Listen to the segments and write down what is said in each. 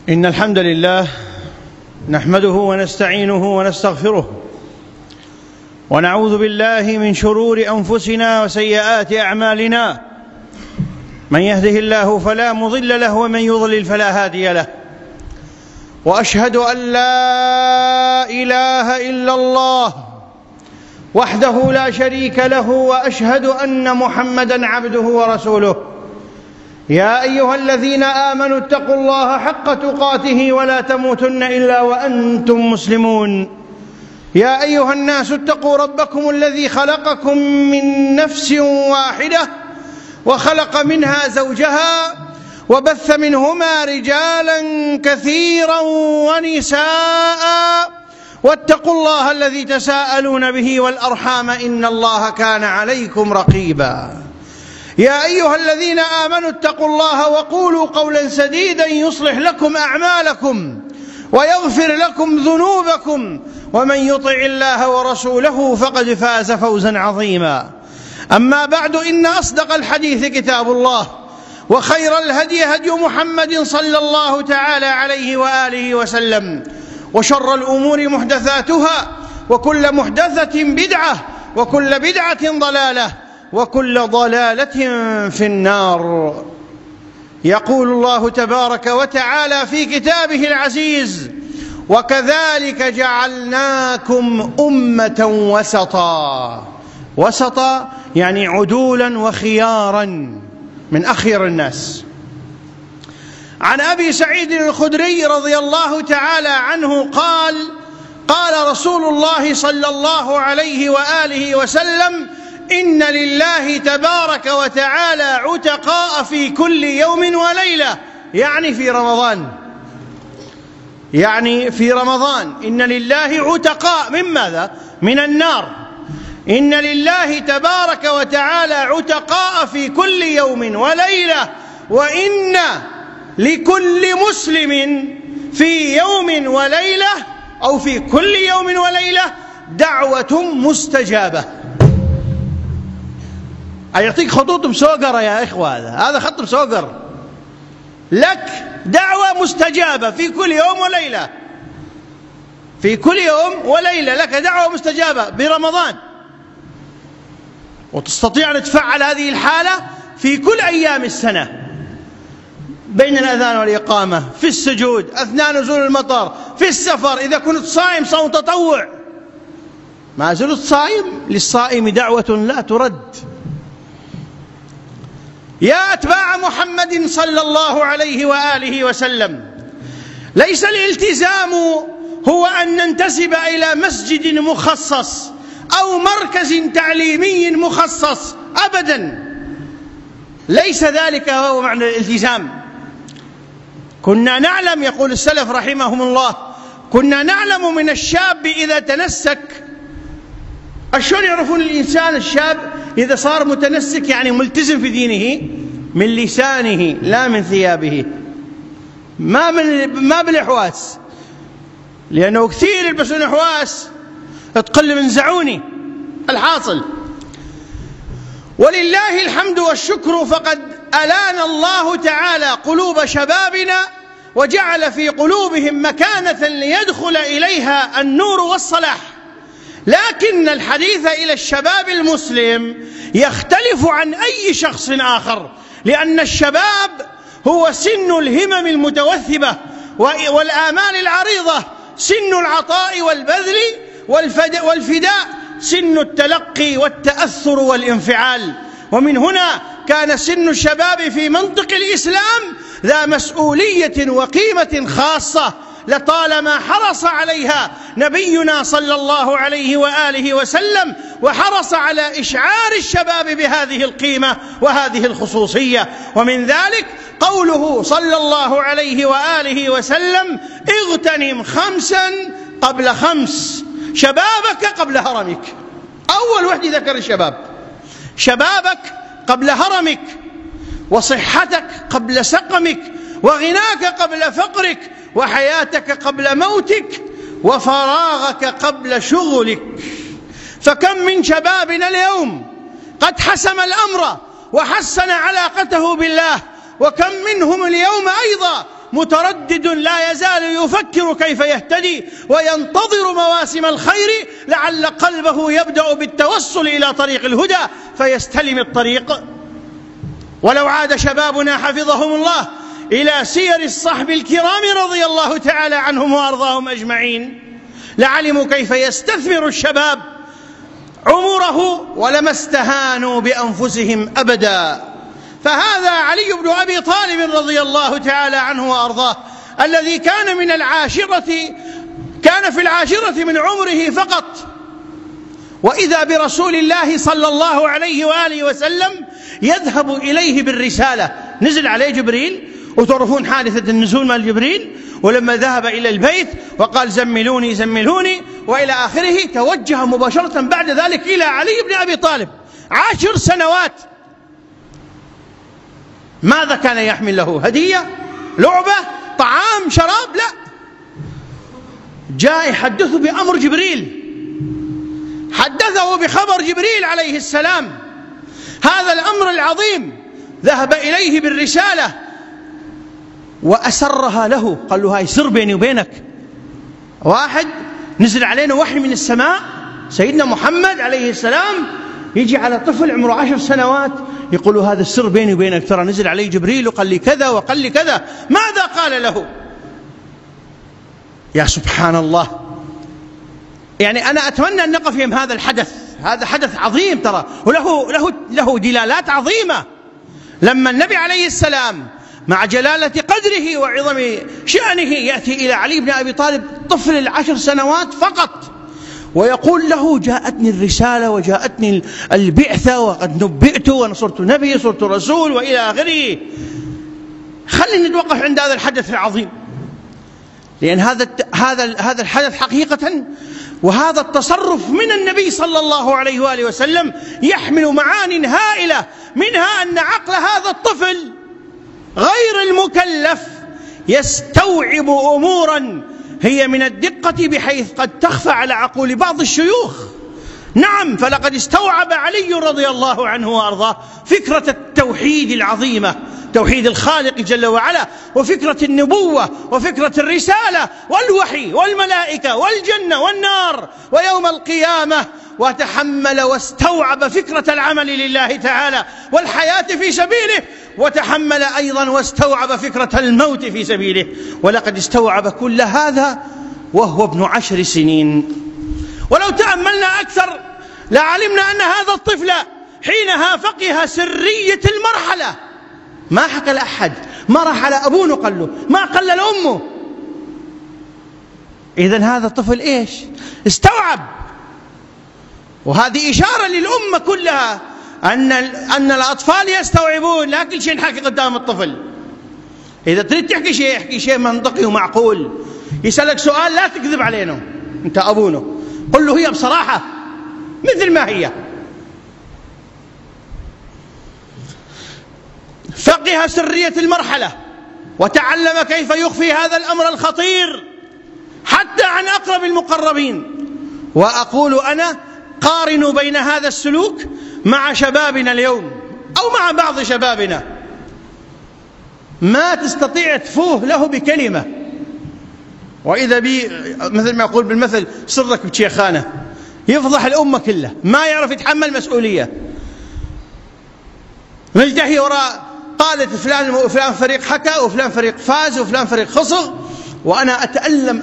إن الحمد لله نحمده ونستعينه ونستغفره ونعوذ بالله من شرور أنفسنا وسيئات أعمالنا. من يهده الله فلا مضل له ومن يضلل فلا هادي له، وأشهد أن لا إله إلا الله وحده لا شريك له، وأشهد أن محمدًا عبده ورسوله. يا أيها الذين آمنوا اتقوا الله حق تقاته ولا تموتن إلا وأنتم مسلمون. يا أيها الناس اتقوا ربكم الذي خلقكم من نفس واحدة وخلق منها زوجها وبث منهما رجالا كثيرا ونساء، واتقوا الله الذي تساءلون به والأرحام إن الله كان عليكم رقيبا. يا أيها الذين آمنوا اتقوا الله وقولوا قولا سديدا يصلح لكم أعمالكم ويغفر لكم ذنوبكم، ومن يطع الله ورسوله فقد فاز فوزا عظيما. أما بعد، إن أصدق الحديث كتاب الله، وخير الهدي هدي محمد صلى الله تعالى عليه وآله وسلم، وشر الأمور محدثاتها، وكل محدثة بدعة، وكل بدعة ضلالة، وكل ضلالة في النار. يقول الله تبارك وتعالى في كتابه العزيز: وكذلك جعلناكم أمة وسطا. وسطا يعني عدولا وخيارا، من أخير الناس. عن أبي سعيد الخدري رضي الله تعالى عنه قال: قال رسول الله صلى الله عليه وآله وسلم: إن لله تبارك وتعالى عتقاء في كل يوم وليلة، يعني في رمضان. يعني في رمضان إن لله عتقاء من ماذا؟ من النار. إن لله تبارك وتعالى عتقاء في كل يوم وليلة، وإن لكل مسلم في يوم وليلة أو في كل يوم وليلة دعوة مستجابة. يعطيك خطوط مسوقرة يا إخوة، هذا خط مسوقر. لك دعوة مستجابة في كل يوم وليلة، في كل يوم وليلة لك دعوة مستجابة برمضان، وتستطيع أن تفعل هذه الحالة في كل أيام السنة، بين الأذان والإقامة، في السجود، أثناء نزول المطر، في السفر، إذا كنت صائم صوم تطوع. ما زلت صائم، للصائم دعوة لا ترد. يا أتباع محمد صلى الله عليه وآله وسلم، ليس الالتزام هو أن ننتسب إلى مسجد مخصص أو مركز تعليمي مخصص، أبدا، ليس ذلك هو معنى الالتزام. كنا نعلم، يقول السلف رحمهم الله، كنا نعلم من الشاب إذا تنسك. شلون يعرفون الإنسان الشاب إذا صار متنسك؟ يعني ملتزم في دينه، من لسانه لا من ثيابه، ما بالإحواس، لأنه كثير يلبسون إحواس تقل من زعوني. الحاصل، ولله الحمد والشكر، فقد ألان الله تعالى قلوب شبابنا وجعل في قلوبهم مكانة ليدخل إليها النور والصلاح. لكن الحديث إلى الشباب المسلم يختلف عن أي شخص آخر، لأن الشباب هو سن الهمم المتوثبة والآمال العريضة، سن العطاء والبذل والفداء، سن التلقي والتأثر والانفعال. ومن هنا كان سن الشباب في منطق الإسلام ذا مسؤولية وقيمة خاصة، لطالما حرص عليها نبينا صلى الله عليه وآله وسلم، وحرص على إشعار الشباب بهذه القيمة وهذه الخصوصية. ومن ذلك قوله صلى الله عليه وآله وسلم: اغتنم 5 قبل 5، شبابك قبل هرمك. أول واحد ذكر الشباب، شبابك قبل هرمك، وصحتك قبل سقمك، وغناك قبل فقرك، وحياتك قبل موتك، وفراغك قبل شغلك. فكم من شبابنا اليوم قد حسم الأمر وحسن علاقته بالله، وكم منهم اليوم أيضا متردد لا يزال يفكر كيف يهتدي وينتظر مواسم الخير لعل قلبه يبدأ بالتوصل إلى طريق الهدى فيستلم الطريق. ولو عاد شبابنا حفظهم الله إلى سير الصحب الكرام رضي الله تعالى عنهم وأرضاهم أجمعين لعلموا كيف يستثمر الشباب عمره ولما استهانوا بأنفسهم أبدا. فهذا علي بن أبي طالب رضي الله تعالى عنه وأرضاه الذي كان في العاشرة من عمره فقط، وإذا برسول الله صلى الله عليه وآله وسلم يذهب إليه بالرسالة. نزل عليه جبريل، وتعرفون حادثة النزول مال جبريل، ولما ذهب إلى البيت وقال زملوني زملوني وإلى آخره، توجه مباشرة بعد ذلك إلى علي بن أبي طالب 10 سنوات. ماذا كان يحمل له؟ هدية؟ لعبة؟ طعام؟ شراب؟ لا، جاء يحدثه بأمر جبريل، حدثه بخبر جبريل عليه السلام. هذا الأمر العظيم ذهب إليه بالرسالة وأسرها له، قال له هاي سر بيني وبينك. واحد نزل علينا وحي من السماء، سيدنا محمد عليه السلام يجي على طفل عمره 10 سنوات يقول هذا السر بيني وبينك، ترى نزل علي جبريل وقال لي كذا وقال لي كذا. ماذا قال له؟ يا سبحان الله، يعني أنا أتمنى أن نقف يم هذا الحدث. هذا حدث عظيم ترى، وله دلالات عظيمة. لما النبي عليه السلام مع جلالة قدره وعظم شأنه يأتي إلى علي بن أبي طالب طفل 10 سنوات فقط ويقول له جاءتني الرسالة وجاءتني البعثة وقد نبئت وأنا صرت نبي صرت رسول وإلى آخره. خلينا نتوقف عند هذا الحدث العظيم، لأن هذا الحدث حقيقة وهذا التصرف من النبي صلى الله عليه وآله وسلم يحمل معان هائلة، منها أن عقل هذا الطفل غير المكلف يستوعب أمورا هي من الدقة بحيث قد تخفى على عقول بعض الشيوخ. نعم، فلقد استوعب علي رضي الله عنه وأرضاه فكرة التوحيد العظيمة، توحيد الخالق جل وعلا، وفكرة النبوة وفكرة الرسالة والوحي والملائكة والجنة والنار ويوم القيامة، وتحمل واستوعب فكرة العمل لله تعالى والحياة في سبيله، وتحمل أيضا واستوعب فكرة الموت في سبيله. ولقد استوعب كل هذا وهو ابن 10 سنين. ولو تأملنا أكثر لعلمنا أن هذا الطفل حينها فقه سرية المرحلة. ما حكى لأحد، ما راح على أبوه قال له، ما قال لأمه. إذن هذا الطفل إيش؟ استوعب. وهذه إشارة للأمة كلها أن الأطفال يستوعبون، لا كل شيء نحكي قدام الطفل. إذا تريد تحكي شيء احكي شيء منطقي ومعقول. يسألك سؤال لا تكذب علينا، أنت أبونا، قل له هي بصراحة مثل ما هي. فقه سرية المرحلة وتعلم كيف يخفي هذا الأمر الخطير حتى عن أقرب المقربين. وأقول أنا قارنوا بين هذا السلوك مع شبابنا اليوم أو مع بعض شبابنا، ما تستطيع تفوه له بكلمة، وإذا بي مثل ما يقول بالمثل سرك بشيخانة، يفضح الأمة كلها، ما يعرف يتحمل مسؤولية، ملتهي وراء قالت فلان فريق حكى وفلان فريق فاز وفلان فريق خسر. وأنا أتألم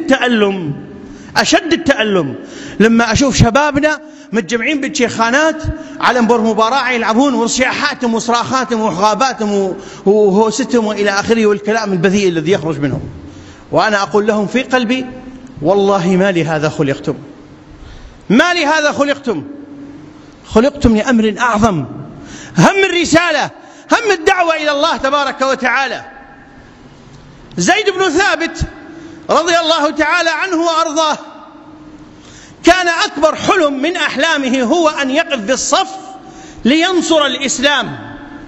أشد التألم لما أشوف شبابنا متجمعين بالشيخانات على مبر مباراة يلعبون وصياحاتهم وصراخاتهم وحغاباتهم وهوستهم وإلى آخره والكلام البذيء الذي يخرج منهم. وأنا أقول لهم في قلبي والله ما لهذا خلقتم، ما لهذا خلقتم لأمر أعظم، هم الرسالة، هم الدعوة إلى الله تبارك وتعالى. زيد بن ثابت رضي الله تعالى عنه وأرضاه كان أكبر حلم من أحلامه هو أن يقف بالصف لينصر الإسلام،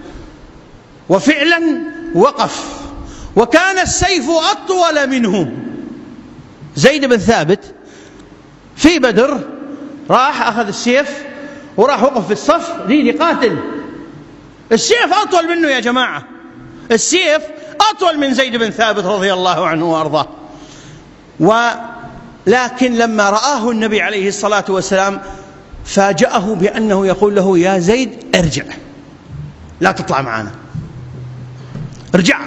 وفعلا وقف، وكان السيف أطول منه. زيد بن ثابت في بدر راح أخذ السيف وراح وقف في الصف يقاتل. السيف أطول منه يا جماعة، السيف أطول من زيد بن ثابت رضي الله عنه وأرضاه. ولكن لما رآه النبي عليه الصلاة والسلام فاجأه بأنه يقول له: يا زيد ارجع، لا تطلع معنا، ارجع.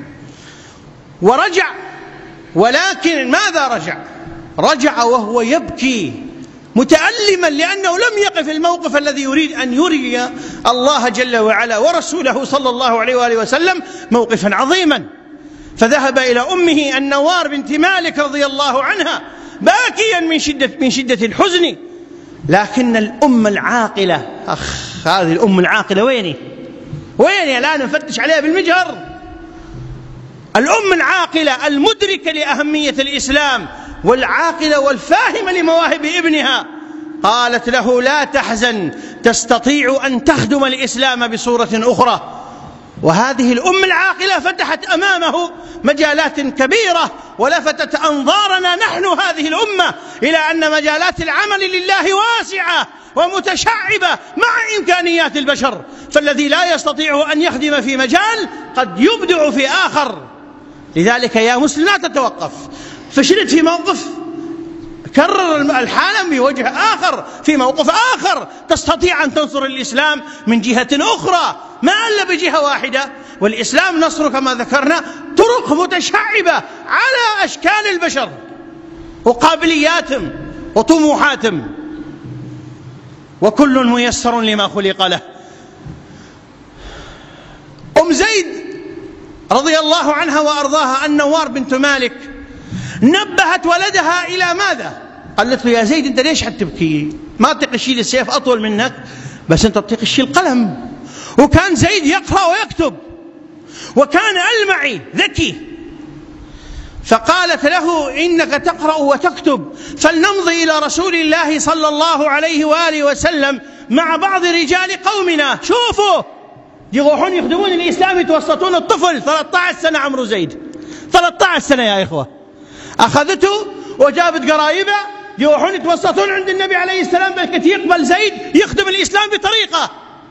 ورجع، ولكن ماذا رجع؟ رجع وهو يبكي متألما، لأنه لم يقف الموقف الذي يريد أن يري الله جل وعلا ورسوله صلى الله عليه وآله وسلم موقفا عظيما. فذهب إلى أمه النوار بنت مالك رضي الله عنها باكيا من شدة الحزن. لكن الأم العاقلة، هذه الأم العاقلة ويني الآن نفتش عليها بالمجهر. الأم العاقلة المدركة لأهمية الإسلام والعاقلة والفاهمة لمواهب ابنها قالت له: لا تحزن، تستطيع أن تخدم الإسلام بصورة أخرى. وهذه الأم العاقلة فتحت أمامه مجالات كبيرة، ولفتت أنظارنا نحن هذه الأمة إلى أن مجالات العمل لله واسعة ومتشعبة مع إمكانيات البشر، فالذي لا يستطيع أن يخدم في مجال قد يبدع في آخر. لذلك يا مسلم لا تتوقف، فشلت في موقف كرر الحالة بوجه آخر، في موقف آخر تستطيع أن تنصر الإسلام من جهة أخرى، ما إلا بجهة واحدة. والإسلام نصر كما ذكرنا طرق متشعبة على أشكال البشر وقابلياتهم وطموحاتهم، وكل ميسر لما خلق له. أم زيد رضي الله عنها وأرضاها النوار بنت مالك نبهت ولدها إلى ماذا؟ قالت له: يا زيد أنت ليش حتبكي؟ ما تطيق تشيل السيف أطول منك، بس أنت تطيق تشيل القلم. وكان زيد يقرأ ويكتب، وكان ألمعي ذكي. فقالت له: إنك تقرأ وتكتب، فلنمضي إلى رسول الله صلى الله عليه وآله وسلم مع بعض رجال قومنا. شوفوا يروحون يخدمون الإسلام، يتوسطون الطفل 13 سنة عمره زيد، 13 سنة يا إخوة، أخذته وجابت قرايبه يروحون يتوسطون عند النبي عليه السلام بل يقبل زيد يخدم الإسلام بطريقة.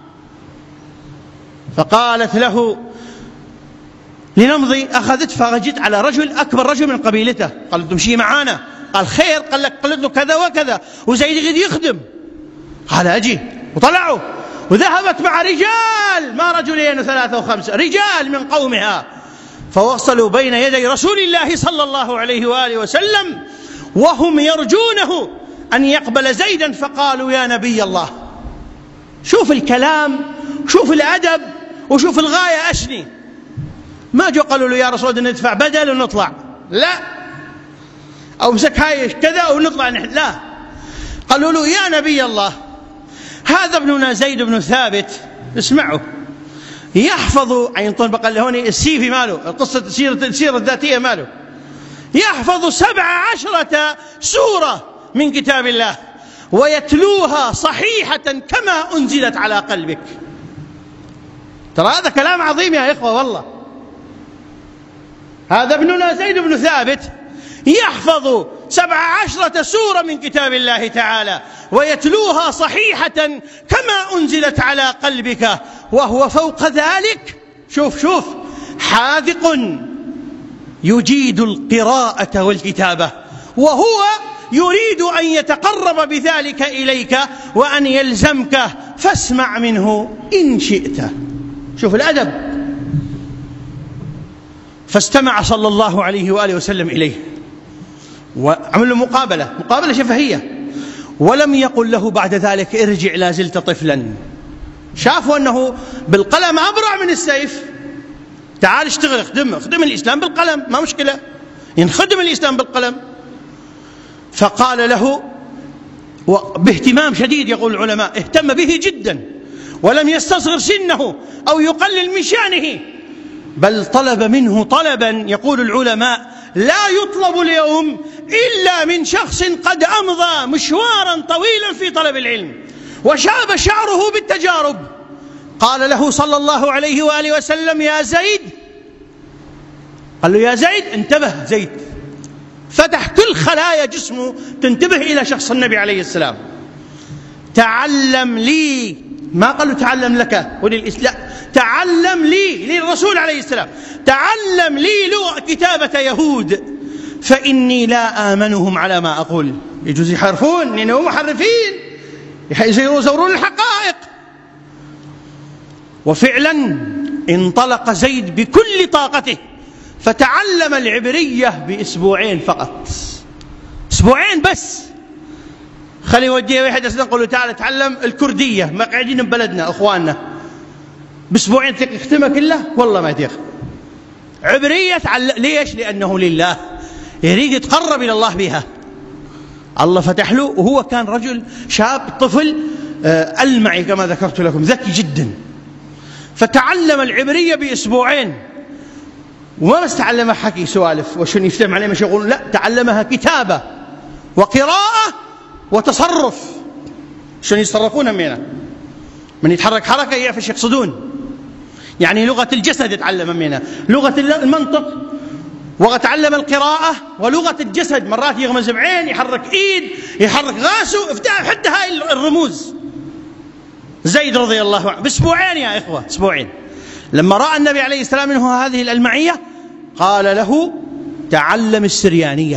فقالت له: لنمضي. أخذت فرجت على رجل أكبر رجل من قبيلته، قالت: تمشي معانا. قال: خير. قالت له: كذا وكذا، وزيد قد يخدم. قال: أجي. وطلعوا وذهبت مع رجال، ما رجلين وثلاثة وخمسة، رجال من قومها، فوصلوا بين يدي رسول الله صلى الله عليه وآله وسلم وهم يرجونه أن يقبل زيدا. فقالوا: يا نبي الله. شوف الكلام، شوف الأدب، وشوف الغاية أشني. ما جو قالوا له: يا رسول الله ندفع بدل ونطلع، لا، أو مسك هاي كذا ونطلع نحن، لا. قالوا له: يا نبي الله، هذا ابننا زيد بن ثابت، اسمعوا، يحفظ عين طنبق هون السيفي ماله، القصة السيرة الذاتية ماله، يحفظ 17 سورة من كتاب الله ويتلوها صحيحة كما أنزلت على قلبك. ترى هذا كلام عظيم يا إخوة والله. هذا ابننا زيد بن ثابت يحفظ 17 سورة من كتاب الله تعالى ويتلوها صحيحة كما أنزلت على قلبك، وهو فوق ذلك شوف حاذق يجيد القراءة والكتابة، وهو يريد أن يتقرب بذلك إليك وأن يلزمك، فاسمع منه إن شئت. شوف الأدب. فاستمع صلى الله عليه وآله وسلم إليه وعمل له مقابلة شفهية، ولم يقل له بعد ذلك: ارجع لا زلت طفلا. شافوا أنه بالقلم أبرع من السيف، تعال اشتغل، اخدم الإسلام بالقلم، ما مشكلة، ينخدم الإسلام بالقلم. فقال له باهتمام شديد، يقول العلماء اهتم به جدا، ولم يستصغر سنه أو يقلل من شأنه، بل طلب منه طلبا يقول العلماء لا يطلب اليوم إلا من شخص قد أمضى مشوارا طويلا في طلب العلم وشاب شعره بالتجارب. قال له صلى الله عليه وآله وسلم: يا زيد. قال له: يا زيد. انتبه زيد، فتح كل خلايا جسمه تنتبه إلى شخص النبي عليه السلام. تعلم لي، ما قال له تعلم لك وللإسلام، تعلم لي للرسول عليه السلام تعلم لي كتابة يهود فإني لا آمنهم على ما أقول. يجوز يحرفون لأنهم محرفين يزورون الحقائق. وفعلا انطلق زيد بكل طاقته فتعلم العبرية بأسبوعين فقط، أسبوعين بس. خلي يوديه واحد نقول له تعال تعلم الكردية، ما قاعدين ببلدنا أخواننا، بأسبوعين تختمها كلها؟ والله ما تيخ. عبرية ليش؟ لأنه لله، يريد يتقرب إلى الله بها. الله فتح له، وهو كان رجل شاب طفل ألمعي كما ذكرت لكم، ذكي جدا. فتعلم العبرية بأسبوعين، وما بس تعلمها حكي سوالف وشن يفتهم عليه مش يقولون، لا، تعلمها كتابة وقراءة وتصرف، شن يتصرفون منها، من يتحرك حركة يعرف ايش يقصدون. يعني لغة الجسد يتعلم منها، لغة المنطق، وتعلم القراءة ولغة الجسد. مرات يغمز بعين، يحرك ايد، يحرك راسه، حتى هاي الرموز. زيد رضي الله عنه بأسبوعين يا إخوة، أسبوعين. لما رأى النبي عليه السلام منه هذه الألمعية قال له تعلم السريانية،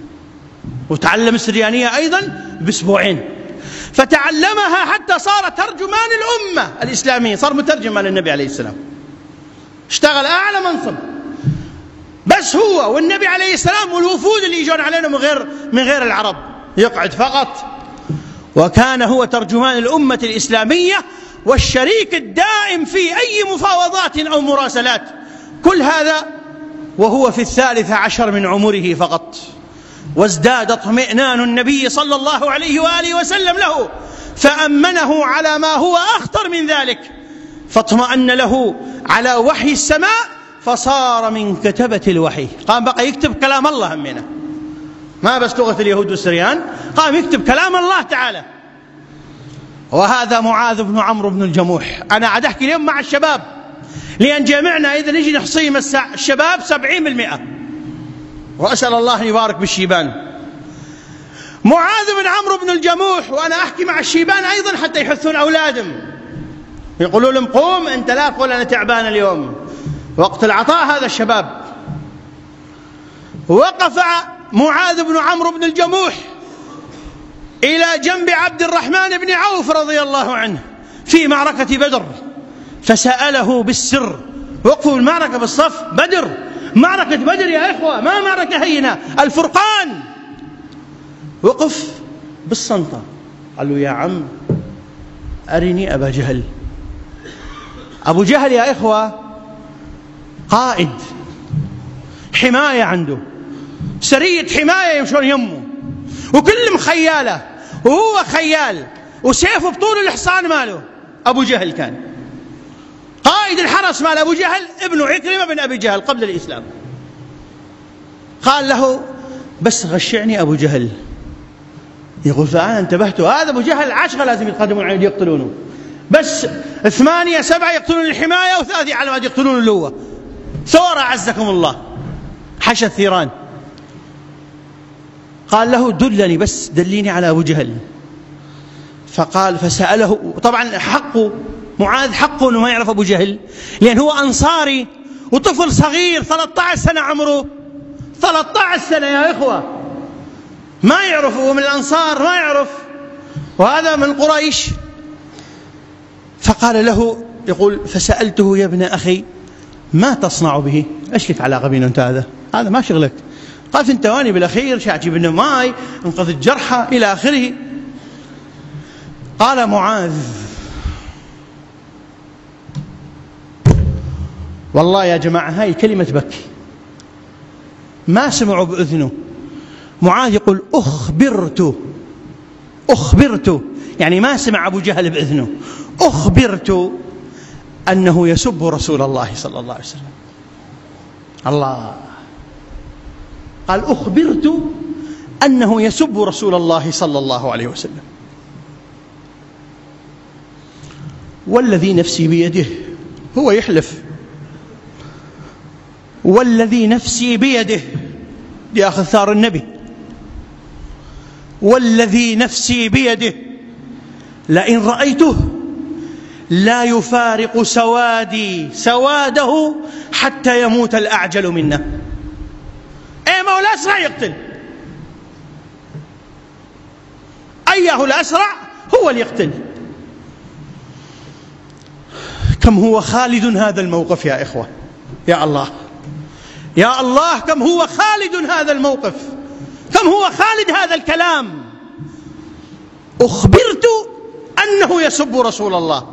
وتعلم السريانية أيضا بأسبوعين. فتعلمها حتى صار ترجمان الأمة الإسلامية، صار مترجم للنبي عليه السلام، اشتغل أعلى منصب. بس هو والنبي عليه السلام والوفود اللي يجون علينا من غير العرب، يقعد فقط. وكان هو ترجمان الأمة الإسلامية والشريك الدائم في أي مفاوضات أو مراسلات. كل هذا وهو في 13 من عمره فقط. وازداد اطمئنان النبي صلى الله عليه وآله وسلم له، فأمنه على ما هو أخطر من ذلك، فاطمأن له على وحي السماء، فصار من كتبة الوحي. قام بقى يكتب كلام الله همنا، ما بس لغة اليهود والسريان، قام يكتب كلام الله تعالى. وهذا معاذ بن عمرو بن الجموح. أنا عاد أحكي اليوم مع الشباب، لأن جامعنا إذا نجي نحصيهم الشباب 70%، وأسأل الله أن يبارك بالشيبان. معاذ بن عمرو بن الجموح، وأنا أحكي مع الشيبان أيضا حتى يحثون أولادهم، يقولوا لهم قوم أنت، لا تقول أنا تعبان اليوم، وقت العطاء هذا الشباب. وقف معاذ بن عمرو بن الجموح إلى جنب عبد الرحمن بن عوف رضي الله عنه في معركة بدر، فسأله بالسر. وقفوا المعركة بالصف، بدر، معركة بدر يا إخوة، ما معركة هينة، الفرقان. وقف بالصنطة، قال له يا عم أرني أبا جهل. أبو جهل يا إخوة قائد حماية، عنده سرية حماية يمشون يمه، وكل مخيالة، وهو خيال، وسيفه بطول الحصان ماله. أبو جهل كان قائد الحرس مال أبو جهل، ابنه عكرمة بن أبي جهل قبل الإسلام. قال له بس غشعني أبو جهل. يقول فأنا انتبهت، هذا أبو جهل 10 لازم يتقدمون عليه يقتلونه، بس 8 7 يقتلون الحماية، و3 علامات يقتلون اللوة. ثورة عزكم الله، حشى الثيران. قال له دلني، بس دليني على أبو جهل. فقال فسأله، طبعا حقه معاذ، حقه أنه ما يعرف أبو جهل، لأن هو أنصاري وطفل صغير 13 سنة عمره، 13 سنة يا إخوة، ما يعرف، هو من الأنصار ما يعرف، وهذا من قريش. فقال له، يقول فسألته يا ابن أخي ما تصنع به؟ ايش لك علاقة بينه انت؟ هذا ما شغلك. قال في انتواني بالأخير شاتي بن ماي، انقذ الجرحى إلى آخره. قال معاذ والله يا جماعة هاي كلمة بكي، ما سمعوا بأذنه. معاذ يقول أخبرت، يعني ما سمع أبو جهل بأذنه، أخبرت أنه يسب رسول الله صلى الله عليه وسلم. الله، قال أخبرت أنه يسب رسول الله صلى الله عليه وسلم. والذي نفسي بيده، هو يحلف، والذي نفسي بيده، يأخذ ثار النبي، والذي نفسي بيده لئن رأيته لا يفارق سواده حتى يموت الأعجل منا. أي ما هو الأسرع يقتل، أيه الأسرع هو اللي يقتل. كم هو خالد هذا الموقف يا إخوة، يا الله يا الله، كم هو خالد هذا الموقف، كم هو خالد هذا الكلام. أخبرت أنه يسب رسول الله.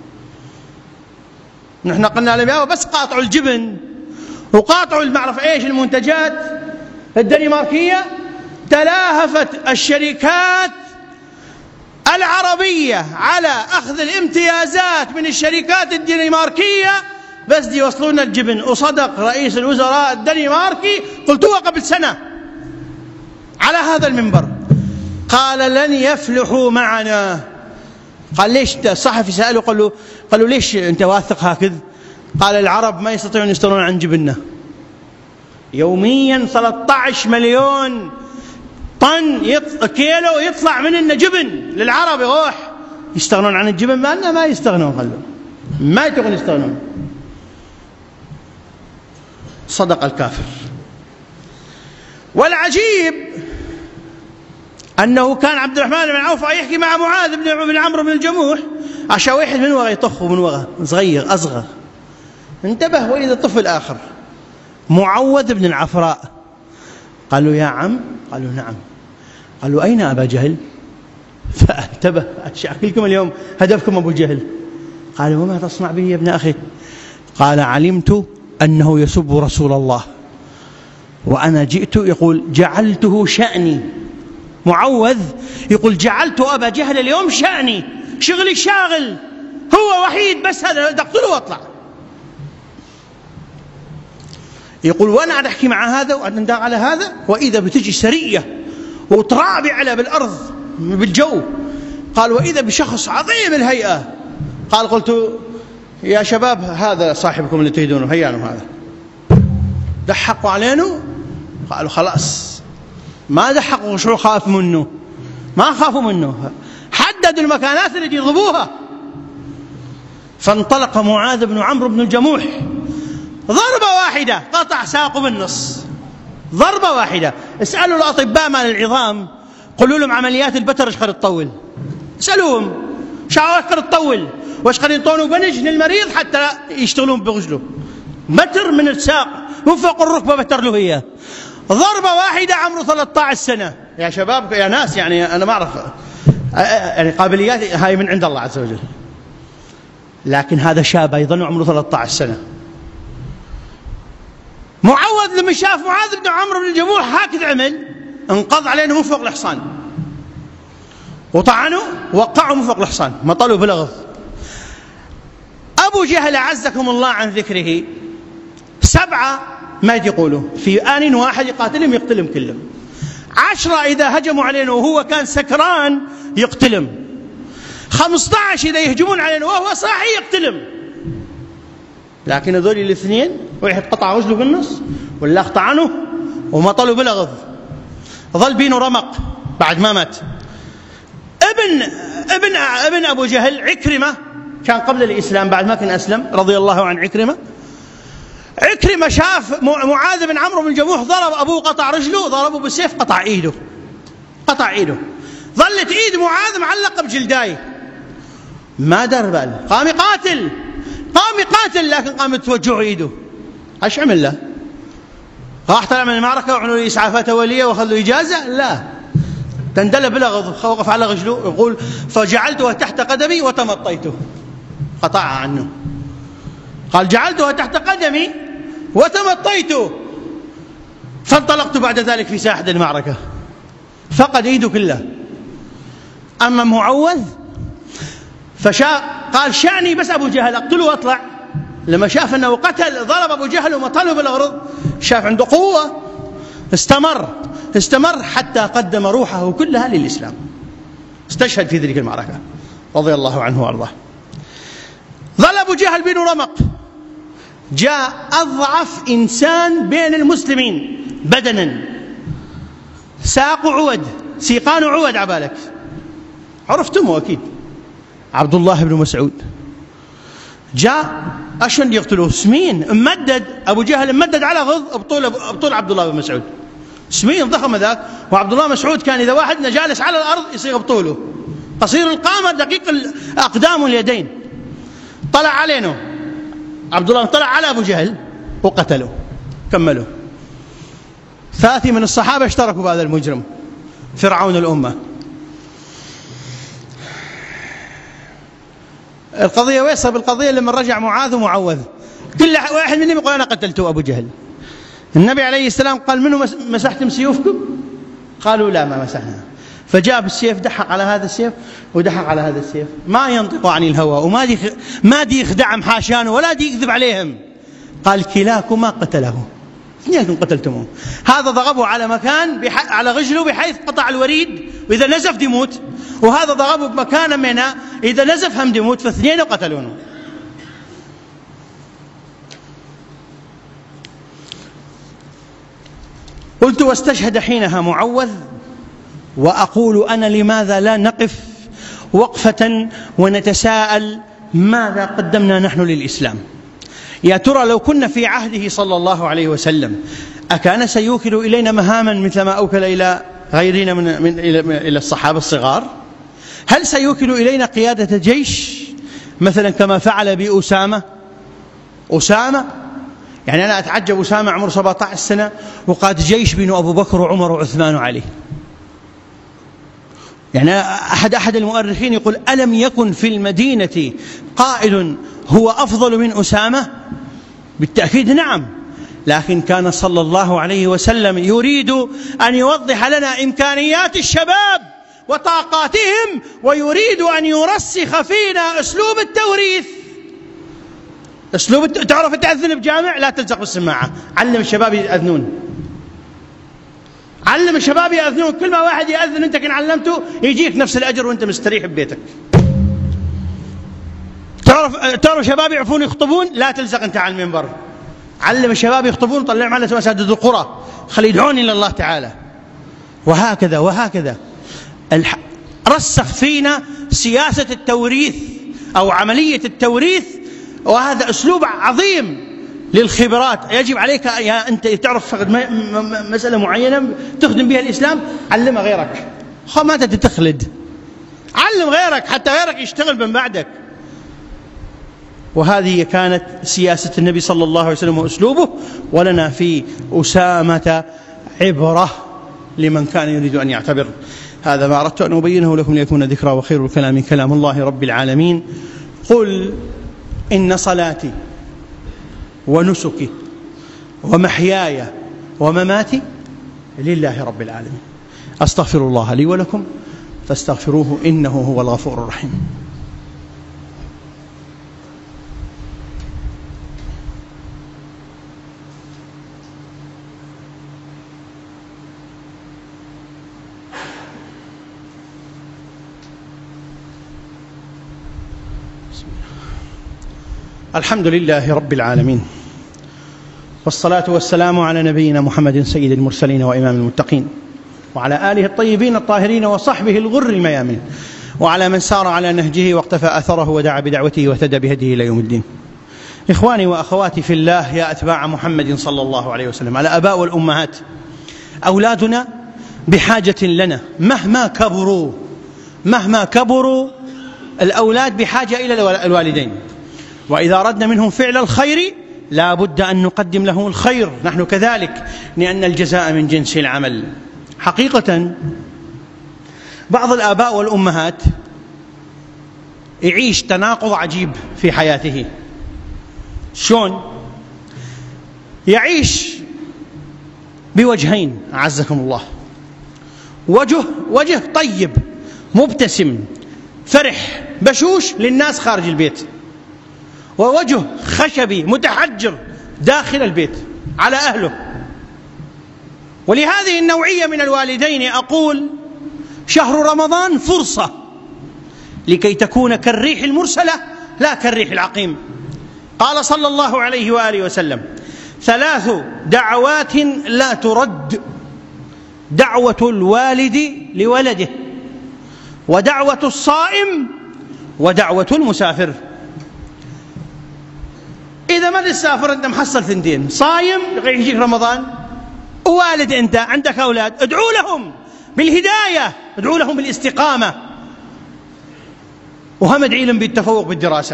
نحن قلنا لهم بس قاطعوا الجبن وقاطعوا المعرف إيش المنتجات الدنماركية. تلاهفت الشركات العربية على أخذ الامتيازات من الشركات الدنماركية بس دي يوصلون الجبن. وصدق رئيس الوزراء الدنماركي، قلتوها قبل سنة على هذا المنبر، قال لن يفلحوا معنا. قال ليش؟ الصحفي سأله قالوا ليش أنت واثق هكذا؟ قال العرب ما يستطيعون يستغنون عن جبننا. يوميا 13 مليون طن كيلو يطلع مننا جبن للعرب، يروح يستغنون عن الجبن مالنا؟ ما يستغنون، خلوا ما يتقون يستغنون. صدق الكافر. والعجيب أنه كان عبد الرحمن بن عوف يحكي مع معاذ بن عمرو بن الجموح عشان واحد من وغى يطخه من وغى صغير أصغر، انتبه، وإذا طفل آخر معوذ بن العفراء. قالوا يا عم، قالوا نعم. قالوا أين أبا جهل؟ فانتبه، أشكلكم اليوم هدفكم أبو جهل. قالوا وما تصنع به يا ابن أخي؟ قال علمت أنه يسب رسول الله وأنا جئت، يقول جعلته شأني. معوذ يقول جعلت أبا جهل اليوم شأني، شغلي شاغل، هو وحيد بس هذا اقتله واطلع. يقول وأنا قاعد أحكي مع هذا وقاعد نداء على هذا، وإذا بتجي سرية وترابع على بالأرض بالجو. قال وإذا بشخص عظيم الهيئة. قال قلت يا شباب هذا صاحبكم اللي تريدونه، هيانوا هذا. دحقوا علينا، قالوا خلاص ما دحقوا، شو خاف منه؟ ما خافوا منه، حددوا المكانات اللي يضربوها. فانطلق معاذ بن عمرو بن الجموح، ضربة واحدة قطع ساقه بالنص، ضربة واحدة. اسألوا الأطباء مال العظام، قولوا لهم عمليات البتر ايش قد تطول، اسألوهم شعوات قد تطول، وايش قد ينطونوا بنج للمريض حتى يشتغلون برجله. بتر من الساق من فوق الركبة بتر له إياه. ضربة واحدة عمره 13 سنة. يا شباب يا ناس، يعني أنا ما أعرف، يعني قابلياتي هاي من عند الله عز وجل، لكن هذا شاب أيضا عمره 13 سنة. معوذ لما شاف معاذ بن عمرو بن الجموح هكذا عمل، انقض علينا من فوق الحصان وطعنوا وقعوا من فوق الحصان، مطلوا بلغض. أبو جهل عزكم الله عن ذكره 7 ما يقولوا في آن واحد يقاتلهم يقتلهم كلهم. 10 إذا هجموا علينا وهو كان سكران يقتلهم. 15 إذا يهجمون علينا وهو صاحي يقتلهم. لكن هذول الاثنين، واحد قطع رجله بالنص ولا طعنه ومطلوا بلغض، ظل بينه رمق بعد ما مات. ابن أبو جهل عكرمة كان قبل الإسلام، بعد ما كان أسلم رضي الله عن عكرمة. عكرمة شاف معاذ بن عمرو بن الجموح ضرب أبوه، قطع رجله، ضربه بالسيف قطع إيده، ظلت إيد معاذ معلقة بجلداي، ما دار بال، قام يقاتل، لكن قامت توجعه إيده. ايش عمل له؟ راح طلع من المعركة وعملوا له إسعافات أولية وأخذوا إجازة؟ لا، تندلى بلغض، وقف على رجله. يقول فجعلتها تحت قدمي وتمطيته، قطعها عنه. قال جعلتها تحت قدمي وتمطيته، فانطلقت بعد ذلك في ساحة المعركة، فقد يده كله. أما معوذ قال شأني بس أبو جهل أقتله وأطلع. لما شاف أنه قتل ضرب أبو جهل ومطله بالغرض، شاف عنده قوة، استمر حتى قدم روحه كلها للإسلام، استشهد في ذلك المعركة رضي الله عنه وأرضاه. ظل أبو جهل بن رمق، جاء أضعف إنسان بين المسلمين بدنا، ساق عود، سيقان عود عبالك، عرفتمه أكيد، عبد الله بن مسعود جاء أشون يقتلوه، سمين ممدد، أبو جهل ممدد على غض بطول عبد الله بن مسعود، سمين ضخم ذاك. وعبد الله مسعود كان إذا واحد جالس على الأرض يصير بطوله، قصير القامة دقيق الأقدام واليدين. طلع علينا عبد الله، طلع على أبو جهل وقتله، كملوا. 30 من الصحابة اشتركوا بهذا المجرم فرعون الأمة. القضية ويصل بالقضية لما رجع معاذ ومعوذ، كل واحد منهم يقول أنا قتلته أبو جهل. النبي عليه السلام قال منه مسحتم سيوفكم؟ قالوا لا ما مسحنا. فجاء بالسيف دحق على هذا السيف ودحق على هذا السيف، ما ينطق عن الهوى وما دي يخدعهم حاشانه ولا دي يكذب عليهم. قال كلاكما قتله، اثنينكم قتلتموه. هذا ضربه على مكان على غجله بحيث قطع الوريد وإذا نزف دي يموت، وهذا ضربه بمكان منه إذا نزف هم دي يموت، فاثنين قتلونه. قلت واستشهد حينها معوذ، وأقول أنا لماذا لا نقف وقفة ونتساءل ماذا قدمنا نحن للإسلام؟ يا ترى لو كنا في عهده صلى الله عليه وسلم أكان سيوكل إلينا مهاما مثل ما أوكل إلى غيرنا إلى الصحابة الصغار؟ هل سيوكل إلينا قيادة جيش مثلا كما فعل بأسامة؟ يعني أنا أتعجب، أسامة عمره 17 سنة وقاد جيش بين أبو بكر وعمر وعثمان وعلي. يعني أحد المؤرخين يقول ألم يكن في المدينة قائل هو أفضل من أسامة؟ بالتأكيد نعم، لكن كان صلى الله عليه وسلم يريد أن يوضح لنا إمكانيات الشباب وطاقاتهم، ويريد أن يرسخ فينا أسلوب التوريث. تعرف تأذن بجامع لا تلزق بالسماعة، علم الشباب يأذنون، علم الشباب يأذنون، كل ما واحد يأذن أنت كن علمته يجيك نفس الأجر وأنت مستريح ببيتك. تعرف شباب يعرفون يخطبون، لا تلزق أنت على المنبر، علم الشباب يخطبون، طلعهم على مساجد القرى، خلي يدعون إلى الله تعالى. وهكذا رسخ فينا سياسة التوريث أو عملية التوريث، وهذا أسلوب عظيم للخبرات. يجب عليك يا أنت تعرف مسألة معينة تخدم بها الإسلام، علمها غيرك، ما تتخلد، علم غيرك حتى غيرك يشتغل من بعدك. وهذه كانت سياسة النبي صلى الله عليه وسلم وأسلوبه، ولنا في أسامة عبرة لمن كان يريد أن يعتبر. هذا ما أردت أن أبينه لكم ليكون ذكرى، وخير الكلام كلام الله رب العالمين. قل إن صلاتي ونسكي ومحياي ومماتي لله رب العالمين. أستغفر الله لي ولكم فاستغفروه إنه هو الغفور الرحيم. الحمد لله رب العالمين، والصلاة والسلام على نبينا محمد سيد المرسلين وإمام المتقين، وعلى آله الطيبين الطاهرين وصحبه الغر الميامين، وعلى من سار على نهجه واقتفى أثره ودعا بدعوته واهتدى بهديه إلى يوم الدين. إخواني وأخواتي في الله، يا أتباع محمد صلى الله عليه وسلم، على الآباء والأمهات، أولادنا بحاجة لنا مهما كبروا الأولاد بحاجة إلى الوالدين، وإذا أردنا منهم فعل الخير لا بد أن نقدم لهم الخير، نحن كذلك، لأن الجزاء من جنس العمل. حقيقة بعض الآباء والأمهات يعيش تناقض عجيب في حياته. شلون؟ يعيش بوجهين أعزكم الله، وجه طيب مبتسم فرح بشوش للناس خارج البيت، ووجه خشبي متحجر داخل البيت على أهله. ولهذه النوعية من الوالدين أقول شهر رمضان فرصة لكي تكون كالريح المرسلة لا كالريح العقيم. قال صلى الله عليه وآله وسلم: 3 دعوات لا ترد: دعوة الوالد لولده، ودعوة الصائم، ودعوة المسافر. ما تسافر أنت محصل 2 صايم لغاية يجيك رمضان، ووالد أنت عندك أولاد، ادعوا لهم بالهداية، ادعوا لهم بالاستقامة، وهم ادعي لهم بالتفوق بالدراسة،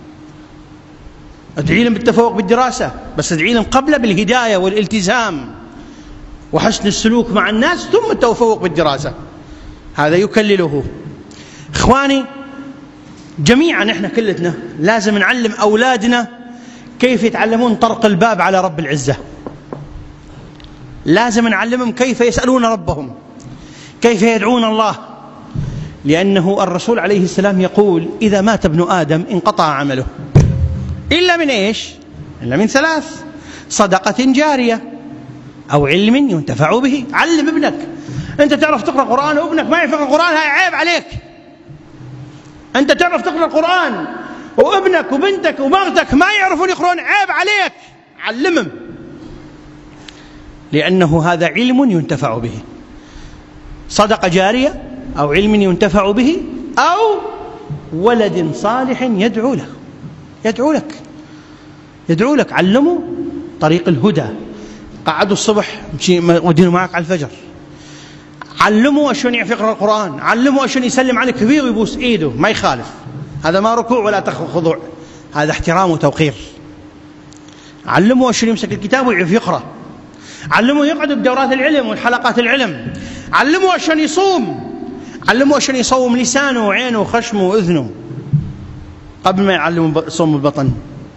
ادعي لهم بالتفوق بالدراسة، بس ادعي لهم قبل بالهداية والالتزام وحسن السلوك مع الناس ثم التفوق بالدراسة. هذا يكلله. إخواني جميعا احنا كلتنا لازم نعلم أولادنا كيف يتعلمون طرق الباب على رب العزة، لازم نعلمهم كيف يسألون ربهم، كيف يدعون الله، لأنه الرسول عليه السلام يقول إذا مات ابن آدم انقطع عمله إلا من إيش؟ إلا من 3: صدقة جارية أو علم ينتفع به. علم ابنك. أنت تعرف تقرأ القرآن وابنك ما يعرف القرآن، هاي عيب عليك. أنت تعرف تقرأ القرآن وابنك وبنتك ومرتك ما يعرفون يقرؤون، عيب عليك. علمهم، لأنه هذا علم ينتفع به. صدقة جارية أو علم ينتفع به أو ولد صالح يدعو له، يدعو لك. علموا طريق الهدى. قعدوا الصبح ودينوا معك على الفجر، علموا شلون يعرف يقرأ القرآن، علموا شلون يسلم على كبير ويبوس إيده ما يخالف، هذا ما ركوع ولا خضوع، هذا احترام وتوقير. علموا شلون يمسك الكتاب ويعرف يقرأ، علموا يقعد بدورات العلم والحلقات العلم، علموا شلون يصوم، علموا شلون يصوم لسانه وعينه وخشمه وأذنه قبل ما يعلموا صوم البطن.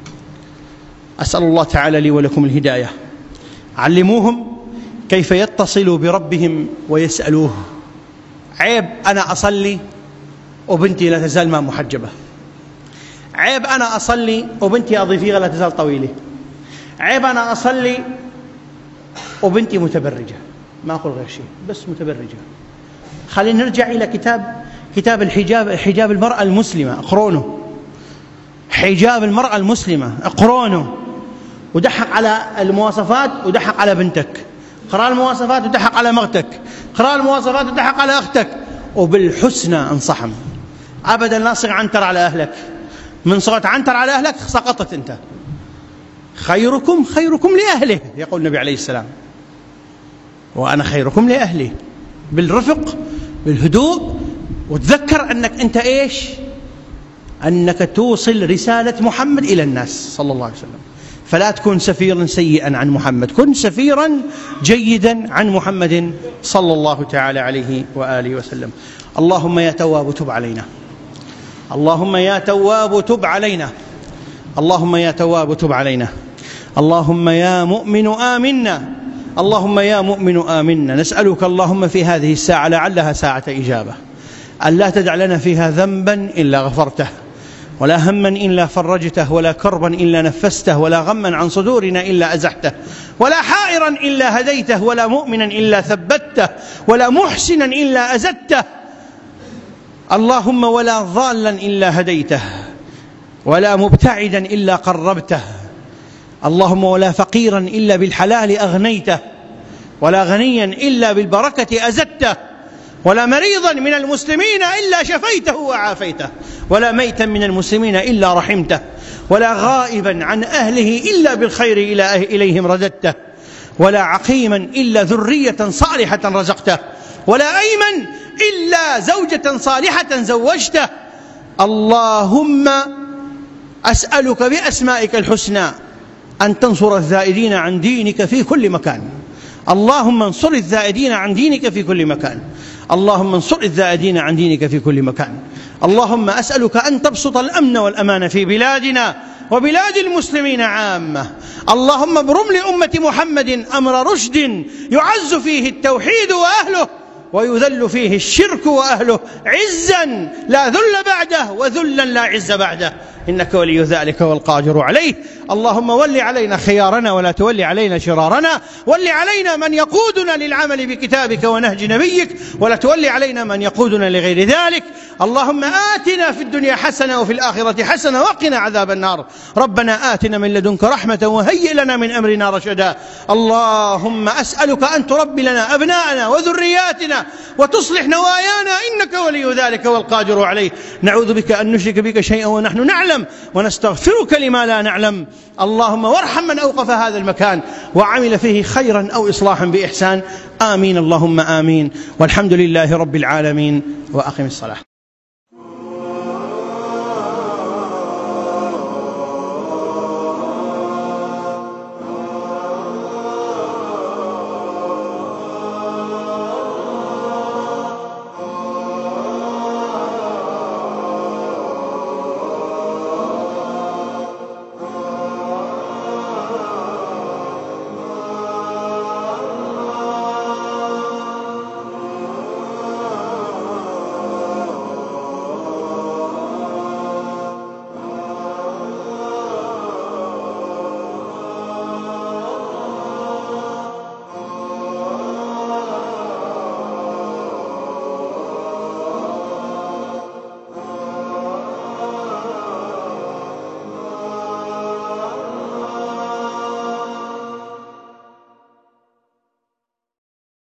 أسأل الله تعالى لي ولكم الهداية. علموهم كيف يتصلوا بربهم ويسألوه. عيب أنا أصلي وبنتي لا تزال ما محجبة، عيب أنا أصلي وبنتي أضيفيها لا تزال طويلة، عيب أنا أصلي وبنتي متبرجة، ما أقول غير شيء بس متبرجة. خلينا نرجع إلى كتاب حجاب المرأة المسلمة، اقرونه. حجاب المرأة المسلمة اقرونه، ودحق على المواصفات ودحق على بنتك، اقرأ المواصفات ودحق على مرتك، اقرأ المواصفات ودحق على أختك، وبالحسنى انصحهم. أبدا لا صغ عنتر على أهلك، من صغت عنتر على أهلك سقطت أنت. خيركم لأهله يقول النبي عليه السلام، وأنا خيركم لأهلي. بالرفق بالهدوء، وتذكر أنك أنت إيش؟ أنك توصل رسالة محمد إلى الناس صلى الله عليه وسلم. فلا تكون سفيرا سيئا عن محمد، كن سفيرا جيدا عن محمد صلى الله تعالى عليه وآله وسلم. اللهم يا تواب تب علينا، اللهم يا تواب تب علينا، اللهم يا تواب تب علينا، اللهم يا مؤمن آمنا، اللهم يا مؤمن آمنا. نسألك اللهم في هذه الساعة لعلها ساعة إجابة، أن لا تدع لنا فيها ذنبا إلا غفرته، ولا هما إلا فرجته، ولا كربا إلا نفسته، ولا غما عن صدورنا إلا أزحته، ولا حائرا إلا هديته، ولا مؤمنا إلا ثبته، ولا محسنا إلا أزدته. اللهم ولا ضالا إلا هديته، ولا مبتعدا إلا قربته. اللهم ولا فقيرا إلا بالحلال أغنيته، ولا غنيا إلا بالبركة أزدته، ولا مريضا من المسلمين إلا شفيته وعافيته، ولا ميتا من المسلمين إلا رحمته، ولا غائبا عن أهله إلا بالخير إليهم رددته، ولا عقيما إلا ذرية صالحة رزقته، ولا أيمن إلا زوجة صالحة زوجته. اللهم أسألك بأسمائك الحسنى أن تنصر الذائدين عن دينك في كل مكان. اللهم انصر الذائدين عن دينك في كل مكان، اللهم انصر الذائدين عن دينك في كل مكان. اللهم أسألك أن تبسط الأمن والأمان في بلادنا وبلاد المسلمين عامة. اللهم ابرم لأمة محمد أمر رشد يعز فيه التوحيد وأهله ويذل فيه الشرك وأهله، عزا لا ذل بعده وذلا لا عز بعده، إنك ولي ذلك والقادر عليه. اللهم ول علينا خيارنا ولا تول علينا شرارنا، ول علينا من يقودنا للعمل بكتابك ونهج نبيك، ولا تول علينا من يقودنا لغير ذلك. اللهم آتنا في الدنيا حسنة وفي الآخرة حسنة وقنا عذاب النار. ربنا آتنا من لدنك رحمة وهيئ لنا من أمرنا رشدا. اللهم أسألك أن تربي لنا أبناءنا وذرياتنا وتصلح نوايانا، إنك ولي ذلك والقادر عليه. نعوذ بك أن نشرك بك شيئا ونحن نعلم، ونستغفرك لما لا نعلم. اللهم وارحم من أوقف هذا المكان وعمل فيه خيرا أو إصلاحا بإحسان. آمين اللهم آمين، والحمد لله رب العالمين. وأقم الصلاة.